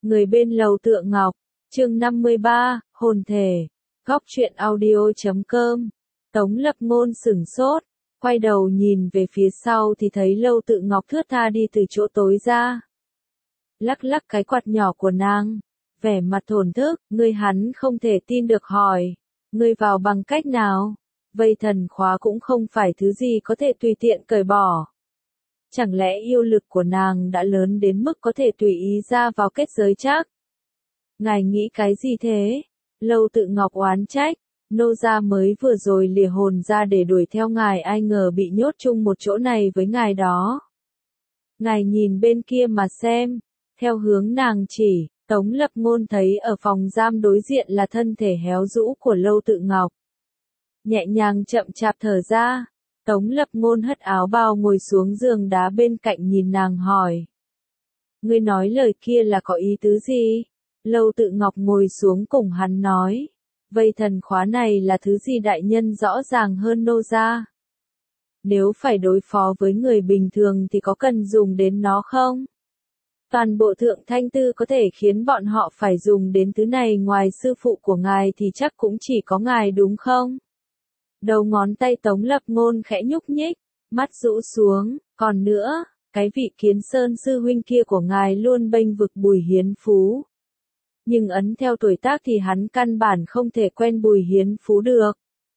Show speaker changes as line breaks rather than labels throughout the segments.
Người bên lầu Tựa Ngọc, chương 53, hồn thể, góc truyện audio.com. Tống Lập Ngôn sửng sốt, quay đầu nhìn về phía sau thì thấy Lâu Tự Ngọc thướt tha đi từ chỗ tối ra. Lắc lắc cái quạt nhỏ của nàng, vẻ mặt thổn thức, hắn không thể tin được hỏi, ngươi vào bằng cách nào? Vây thần khóa cũng không phải thứ gì có thể tùy tiện cởi bỏ. Chẳng lẽ yêu lực của nàng đã lớn đến mức có thể tùy ý ra vào kết giới chắc? Ngài nghĩ cái gì thế? Lâu Tự Ngọc oán trách, nô gia mới vừa rồi lìa hồn ra để đuổi theo ngài, ai ngờ bị nhốt chung một chỗ này với ngài đó. Ngài nhìn bên kia mà xem, theo hướng nàng chỉ, Tống Lập Ngôn thấy ở phòng giam đối diện là thân thể héo rũ của Lâu Tự Ngọc. Nhẹ nhàng chậm chạp thở ra, Tống Lập Ngôn hất áo bào ngồi xuống giường đá bên cạnh nhìn nàng hỏi. Ngươi nói lời kia là có ý tứ gì? Lâu Tự Ngọc ngồi xuống cùng hắn nói. Vây thần khóa này là thứ gì đại nhân rõ ràng hơn nô gia? Nếu phải đối phó với người bình thường thì có cần dùng đến nó không? Toàn bộ Thượng Thanh Tư có thể khiến bọn họ phải dùng đến thứ này, ngoài sư phụ của ngài thì chắc cũng chỉ có ngài đúng không? Đầu ngón tay Tống Lập Ngôn khẽ nhúc nhích, mắt rũ xuống, còn nữa, cái vị Kiến Sơn sư huynh kia của ngài luôn bênh vực Bùi Hiến Phú. Nhưng ấn theo tuổi tác thì hắn căn bản không thể quen Bùi Hiến Phú được.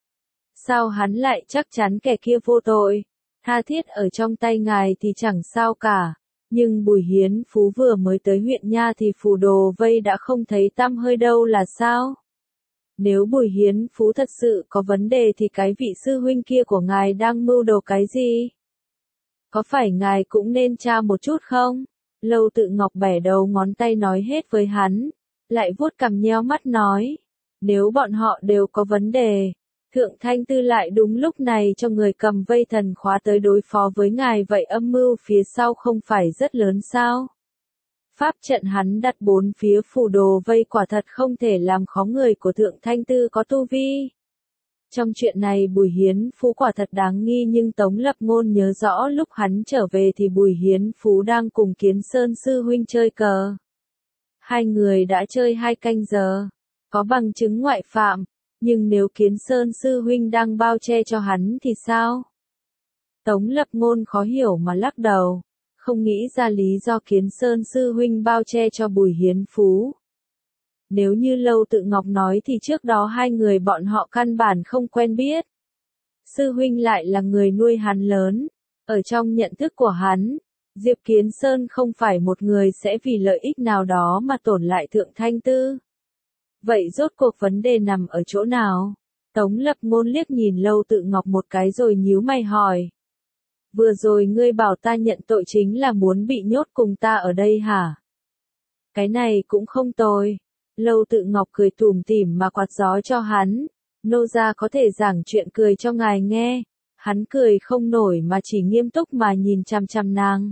Sao hắn lại chắc chắn kẻ kia vô tội? Tha thiết ở trong tay ngài thì chẳng sao cả. Nhưng Bùi Hiến Phú vừa mới tới huyện nha thì phù đồ vây đã không thấy tăm hơi đâu là sao? Nếu Bùi Hiến Phú thật sự có vấn đề thì cái vị sư huynh kia của ngài đang mưu đồ cái gì? Có phải ngài cũng nên tra một chút không? Lâu Tự Ngọc bẻ đầu ngón tay nói hết với hắn, lại vuốt cằm nheo mắt nói. Nếu bọn họ đều có vấn đề, Thượng Thanh Tư lại đúng lúc này cho người cầm vây thần khóa tới đối phó với ngài, vậy âm mưu phía sau không phải rất lớn sao? Pháp trận hắn đặt bốn phía phủ đồ vây quả thật không thể làm khó người của Thượng Thanh Tư có tu vi. Trong chuyện này Bùi Hiến Phú quả thật đáng nghi, nhưng Tống Lập Ngôn nhớ rõ lúc hắn trở về thì Bùi Hiến Phú đang cùng Kiến Sơn sư huynh chơi cờ. Hai người đã chơi 2 canh giờ, có bằng chứng ngoại phạm, nhưng nếu Kiến Sơn sư huynh đang bao che cho hắn thì sao? Tống Lập Ngôn khó hiểu mà lắc đầu, không nghĩ ra lý do Kiến Sơn sư huynh bao che cho Bùi Hiến Phú. Nếu như Lâu Tự Ngọc nói thì trước đó hai người bọn họ căn bản không quen biết. Sư huynh lại là người nuôi hắn lớn, ở trong nhận thức của hắn, Diệp Kiến Sơn không phải một người sẽ vì lợi ích nào đó mà tổn lại Thượng Thanh Tư. Vậy rốt cuộc vấn đề nằm ở chỗ nào? Tống Lập Ngôn liếc nhìn Lâu Tự Ngọc một cái rồi nhíu mày hỏi. Vừa rồi ngươi bảo ta nhận tội chính là muốn bị nhốt cùng ta ở đây hả? Cái này cũng không tồi. Lâu Tự Ngọc cười tủm tỉm mà quạt gió cho hắn. Nô gia có thể giảng chuyện cười cho ngài nghe. Hắn cười không nổi mà chỉ nghiêm túc mà nhìn chằm chằm nàng.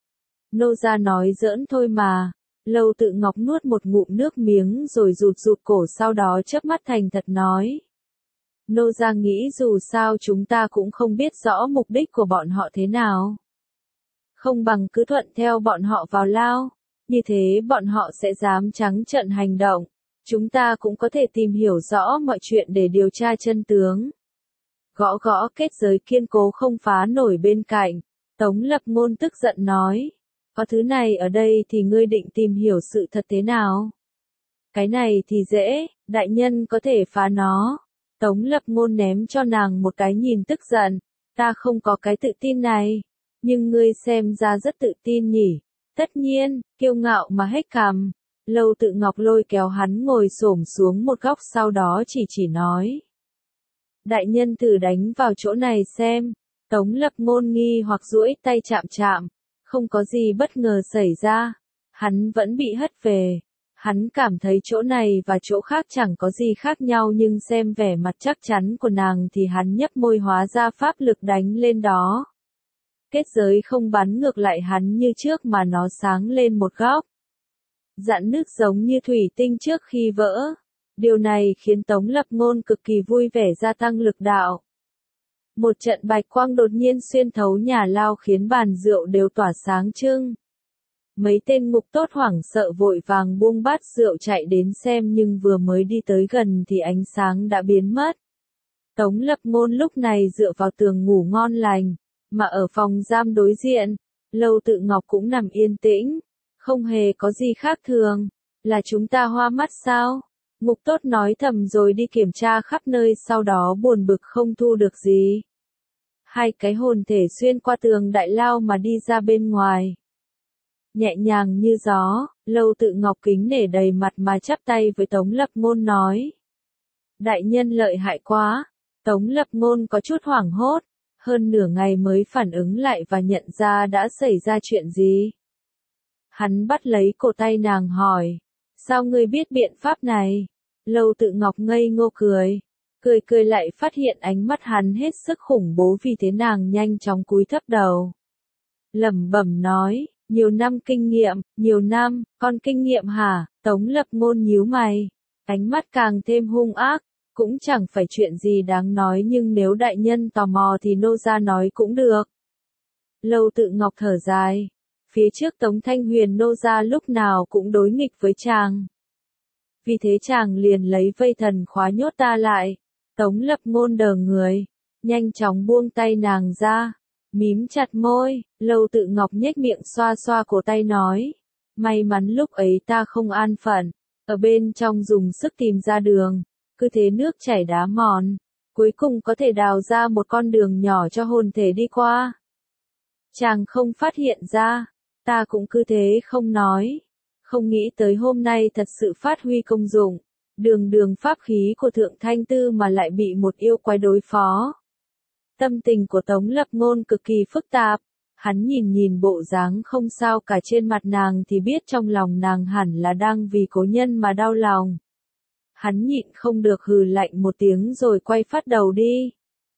Nô gia nói giỡn thôi mà. Lâu Tự Ngọc nuốt một ngụm nước miếng rồi rụt rụt cổ, sau đó chớp mắt thành thật nói. Nô gia nghĩ dù sao chúng ta cũng không biết rõ mục đích của bọn họ thế nào. Không bằng cứ thuận theo bọn họ vào lao, như thế bọn họ sẽ dám trắng trợn hành động. Chúng ta cũng có thể tìm hiểu rõ mọi chuyện để điều tra chân tướng. Gõ gõ kết giới kiên cố không phá nổi bên cạnh, Tống Lập Ngôn tức giận nói. Có thứ này ở đây thì ngươi định tìm hiểu sự thật thế nào? Cái này thì dễ, đại nhân có thể phá nó. Tống Lập Ngôn ném cho nàng một cái nhìn tức giận. Ta không có cái tự tin này. Nhưng ngươi xem ra rất tự tin nhỉ. Tất nhiên, kiêu ngạo mà hết cằm. Lâu Tự Ngọc lôi kéo hắn ngồi xổm xuống một góc, sau đó chỉ nói. Đại nhân thử đánh vào chỗ này xem. Tống Lập Ngôn nghi hoặc duỗi tay chạm chạm. Không có gì bất ngờ xảy ra. Hắn vẫn bị hất về. Hắn cảm thấy chỗ này và chỗ khác chẳng có gì khác nhau, nhưng xem vẻ mặt chắc chắn của nàng thì hắn nhấp môi, hóa ra pháp lực đánh lên đó. Kết giới không bắn ngược lại hắn như trước mà nó sáng lên một góc. Rạn nứt giống như thủy tinh trước khi vỡ. Điều này khiến Tống Lập Ngôn cực kỳ vui vẻ, gia tăng lực đạo. Một trận bạch quang đột nhiên xuyên thấu nhà lao khiến bàn rượu đều tỏa sáng trưng. Mấy tên ngục tốt hoảng sợ vội vàng buông bát rượu chạy đến xem nhưng vừa mới đi tới gần thì ánh sáng đã biến mất. Tống Lập Ngôn lúc này dựa vào tường ngủ ngon lành, mà ở phòng giam đối diện, Lâu Tự Ngọc cũng nằm yên tĩnh, không hề có gì khác thường. Là chúng ta hoa mắt sao? Ngục tốt nói thầm rồi đi kiểm tra khắp nơi, sau đó buồn bực không thu được gì. Hai cái hồn thể xuyên qua tường đại lao mà đi ra bên ngoài. Nhẹ nhàng như gió, Lâu Tự Ngọc kính nể đầy mặt mà chắp tay với Tống Lập Ngôn nói. Đại nhân lợi hại quá. Tống Lập Ngôn có chút hoảng hốt, hơn nửa ngày mới phản ứng lại và nhận ra đã xảy ra chuyện gì. Hắn bắt lấy cổ tay nàng hỏi, sao ngươi biết biện pháp này? Lâu Tự Ngọc ngây ngô cười, cười lại phát hiện ánh mắt hắn hết sức khủng bố, vì thế nàng nhanh chóng cúi thấp đầu. Lẩm bẩm nói, nhiều năm kinh nghiệm, nhiều năm, con kinh nghiệm hả? Tống Lập Ngôn nhíu mày, ánh mắt càng thêm hung ác. Cũng chẳng phải chuyện gì đáng nói, nhưng nếu đại nhân tò mò thì nô gia nói cũng được. Lâu Tự Ngọc thở dài. Phía trước Tống Thanh Huyền nô gia lúc nào cũng đối nghịch với chàng. Vì thế chàng liền lấy vây thần khóa nhốt ta lại. Tống Lập Ngôn đờ người, nhanh chóng buông tay nàng ra, mím chặt môi. Lâu Tự Ngọc nhếch miệng xoa xoa cổ tay nói. May mắn lúc ấy ta không an phận, ở bên trong dùng sức tìm ra đường. Cứ thế nước chảy đá mòn, cuối cùng có thể đào ra một con đường nhỏ cho hồn thể đi qua. Chàng không phát hiện ra, ta cũng cứ thế không nói. Không nghĩ tới hôm nay thật sự phát huy công dụng, đường pháp khí của Thượng Thanh Tư mà lại bị một yêu quái đối phó. Tâm tình của Tống Lập Ngôn cực kỳ phức tạp, hắn nhìn bộ dáng không sao cả trên mặt nàng thì biết trong lòng nàng hẳn là đang vì cố nhân mà đau lòng. Hắn nhịn không được hừ lạnh một tiếng rồi quay phát đầu đi.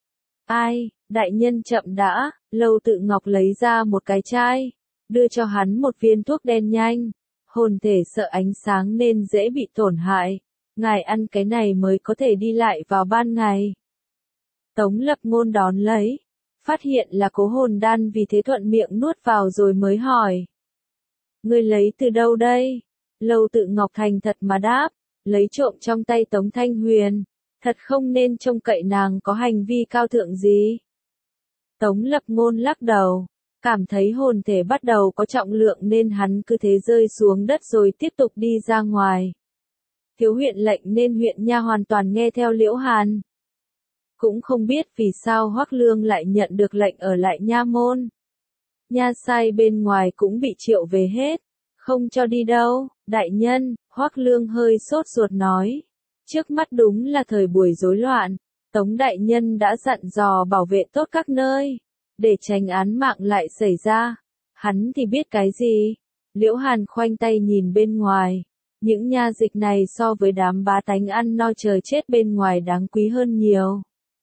Ai, đại nhân chậm đã. Lâu Tự Ngọc lấy ra một cái chai, đưa cho hắn một viên thuốc đen nhanh. Hồn thể sợ ánh sáng nên dễ bị tổn hại. Ngài ăn cái này mới có thể đi lại vào ban ngày. Tống Lập Ngôn đón lấy, phát hiện là cố hồn đan, vì thế thuận miệng nuốt vào rồi mới hỏi. Ngươi lấy từ đâu đây? Lâu Tự Ngọc thành thật mà đáp. Lấy trộm trong tay Tống Thanh Huyền, thật không nên trông cậy nàng có hành vi cao thượng gì. Tống Lập Ngôn lắc đầu, cảm thấy hồn thể bắt đầu có trọng lượng nên hắn cứ thế rơi xuống đất rồi tiếp tục đi ra ngoài. Thiếu huyện lệnh nên huyện nha hoàn toàn nghe theo Liễu Hàn. Cũng không biết vì sao Hoắc Lương lại nhận được lệnh ở lại nha môn. Nha sai bên ngoài cũng bị triệu về hết, không cho đi đâu. Đại nhân, Hoắc Lương hơi sốt ruột nói. Trước mắt đúng là thời buổi rối loạn, Tống đại nhân đã dặn dò bảo vệ tốt các nơi, để tránh án mạng lại xảy ra. Hắn thì biết cái gì? Liễu Hàn khoanh tay nhìn bên ngoài. Những nha dịch này so với đám bá tánh ăn no chờ chết bên ngoài đáng quý hơn nhiều.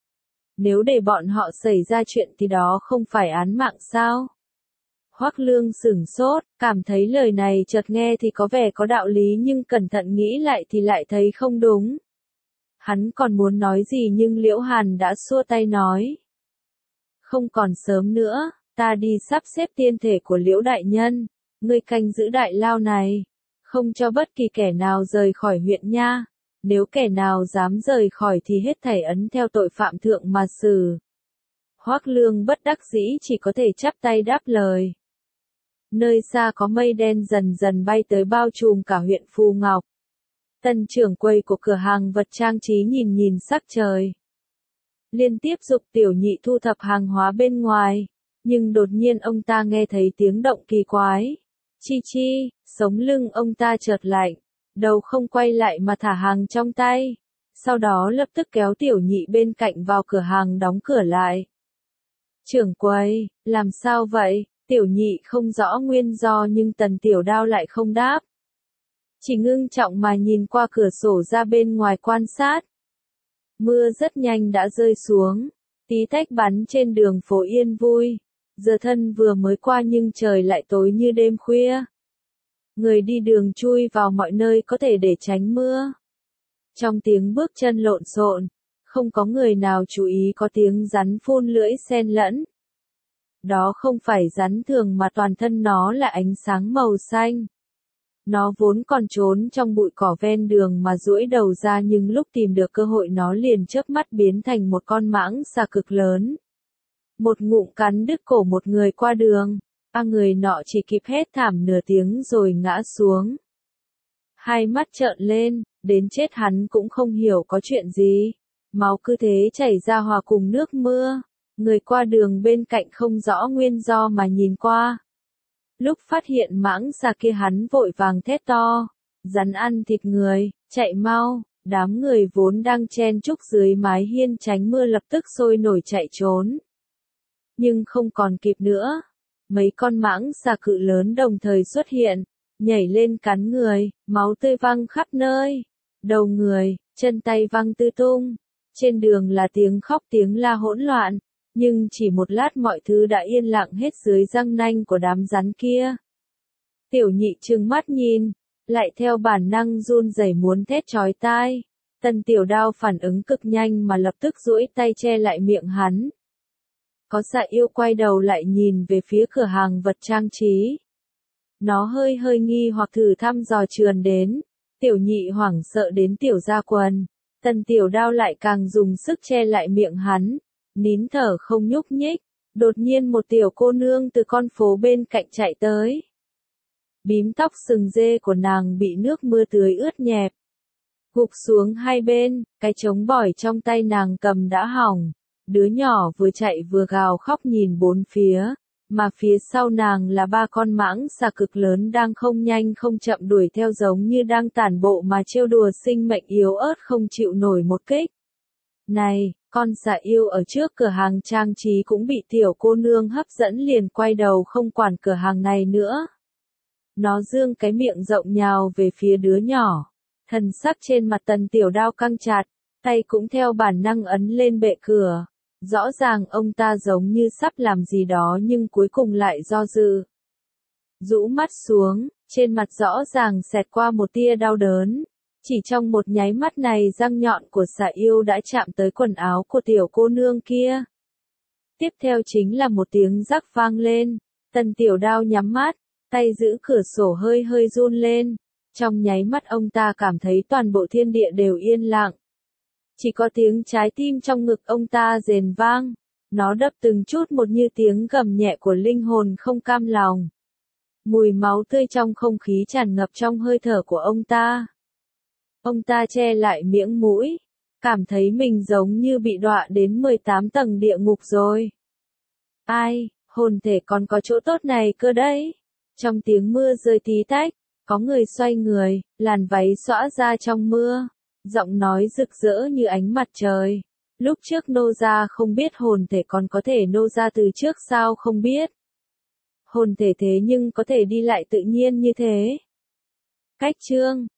Nếu để bọn họ xảy ra chuyện thì đó không phải án mạng sao? Hoắc Lương sửng sốt, cảm thấy lời này chợt nghe thì có vẻ có đạo lý nhưng cẩn thận nghĩ lại thì lại thấy không đúng. Hắn còn muốn nói gì nhưng Liễu Hàn đã xua tay nói. Không còn sớm nữa, ta đi sắp xếp tiên thể của Liễu đại nhân, ngươi canh giữ đại lao này, không cho bất kỳ kẻ nào rời khỏi huyện nha. Nếu kẻ nào dám rời khỏi thì hết thảy ấn theo tội phạm thượng mà xử. Hoắc Lương bất đắc dĩ chỉ có thể chắp tay đáp lời. Nơi xa có mây đen dần dần bay tới bao trùm cả huyện Phù Ngọc. Tân trưởng quầy của cửa hàng vật trang trí nhìn sắc trời. Liên tiếp giục tiểu nhị thu thập hàng hóa bên ngoài. Nhưng đột nhiên ông ta nghe thấy tiếng động kỳ quái. Chi, sống lưng ông ta chợt lạnh. Đầu không quay lại mà thả hàng trong tay. Sau đó lập tức kéo tiểu nhị bên cạnh vào cửa hàng đóng cửa lại. Trưởng quầy, làm sao vậy? Tiểu nhị không rõ nguyên do nhưng Tần Tiểu Đao lại không đáp. Chỉ ngưng trọng mà nhìn qua cửa sổ ra bên ngoài quan sát. Mưa rất nhanh đã rơi xuống, tí tách bắn trên đường phố yên vui. Giờ thân vừa mới qua nhưng trời lại tối như đêm khuya. Người đi đường chui vào mọi nơi có thể để tránh mưa. Trong tiếng bước chân lộn xộn, không có người nào chú ý có tiếng rắn phun lưỡi xen lẫn. Đó không phải rắn thường mà toàn thân nó là ánh sáng màu xanh. Nó vốn còn trốn trong bụi cỏ ven đường mà duỗi đầu ra, nhưng lúc tìm được cơ hội nó liền chớp mắt biến thành một con mãng xà cực lớn. Một ngụm cắn đứt cổ một người qua đường, người nọ chỉ kịp hét thảm nửa tiếng rồi ngã xuống. Hai mắt trợn lên, đến chết hắn cũng không hiểu có chuyện gì. Máu cứ thế chảy ra hòa cùng nước mưa. Người qua đường bên cạnh không rõ nguyên do mà nhìn qua. Lúc phát hiện mãng xà kia hắn vội vàng thét to. Rắn ăn thịt người, chạy mau. Đám người vốn đang chen chúc dưới mái hiên tránh mưa lập tức sôi nổi chạy trốn. Nhưng không còn kịp nữa. Mấy con mãng xà cự lớn đồng thời xuất hiện, nhảy lên cắn người, máu tươi văng khắp nơi. Đầu người, chân tay văng tứ tung. Trên đường là tiếng khóc tiếng la hỗn loạn. Nhưng chỉ một lát mọi thứ đã yên lặng hết dưới răng nanh của đám rắn kia. Tiểu Nhị trừng mắt nhìn, lại theo bản năng run rẩy muốn thét chói tai. Tần Tiểu Đao phản ứng cực nhanh mà lập tức duỗi tay che lại miệng hắn. Có Xà Yêu quay đầu lại nhìn về phía cửa hàng vật trang trí. Nó hơi hơi nghi hoặc thử thăm dò trườn đến. Tiểu Nhị hoảng sợ đến tiểu ra quần. Tần Tiểu Đao lại càng dùng sức che lại miệng hắn. Nín thở không nhúc nhích. Đột nhiên một tiểu cô nương từ con phố bên cạnh chạy tới. Bím tóc sừng dê của nàng bị nước mưa tưới ướt nhẹp. Gục xuống hai bên, cái trống bỏi trong tay nàng cầm đã hỏng. Đứa nhỏ vừa chạy vừa gào khóc nhìn bốn phía, mà phía sau nàng là ba con mãng xà cực lớn đang không nhanh không chậm đuổi theo giống như đang tản bộ mà trêu đùa sinh mệnh yếu ớt không chịu nổi một kích. Này, con Xà Yêu ở trước cửa hàng trang trí cũng bị tiểu cô nương hấp dẫn liền quay đầu không quản cửa hàng này nữa. Nó dương cái miệng rộng nhào về phía đứa nhỏ. Thần sắc trên mặt Tần Tiểu Đao căng chặt, tay cũng theo bản năng ấn lên bệ cửa. Rõ ràng ông ta giống như sắp làm gì đó nhưng cuối cùng lại do dự. Rũ mắt xuống, trên mặt rõ ràng xẹt qua một tia đau đớn. Chỉ trong một nháy mắt này răng nhọn của Xà Yêu đã chạm tới quần áo của tiểu cô nương kia. Tiếp theo chính là một tiếng rắc vang lên. Tần Tiểu Đao nhắm mắt, tay giữ cửa sổ hơi hơi run lên. Trong nháy mắt ông ta cảm thấy toàn bộ thiên địa đều yên lặng. Chỉ có tiếng trái tim trong ngực ông ta rền vang. Nó đập từng chút một như tiếng gầm nhẹ của linh hồn không cam lòng. Mùi máu tươi trong không khí tràn ngập trong hơi thở của ông ta. Ông ta che lại miệng mũi, cảm thấy mình giống như bị đọa đến 18 tầng địa ngục rồi. Ai, hồn thể còn có chỗ tốt này cơ đấy. Trong tiếng mưa rơi tí tách, có người xoay người, làn váy xõa ra trong mưa. Giọng nói rực rỡ như ánh mặt trời. Lúc trước nô gia không biết hồn thể còn có thể nô gia từ trước sao không biết. Hồn thể thế nhưng có thể đi lại tự nhiên như thế. Cách chương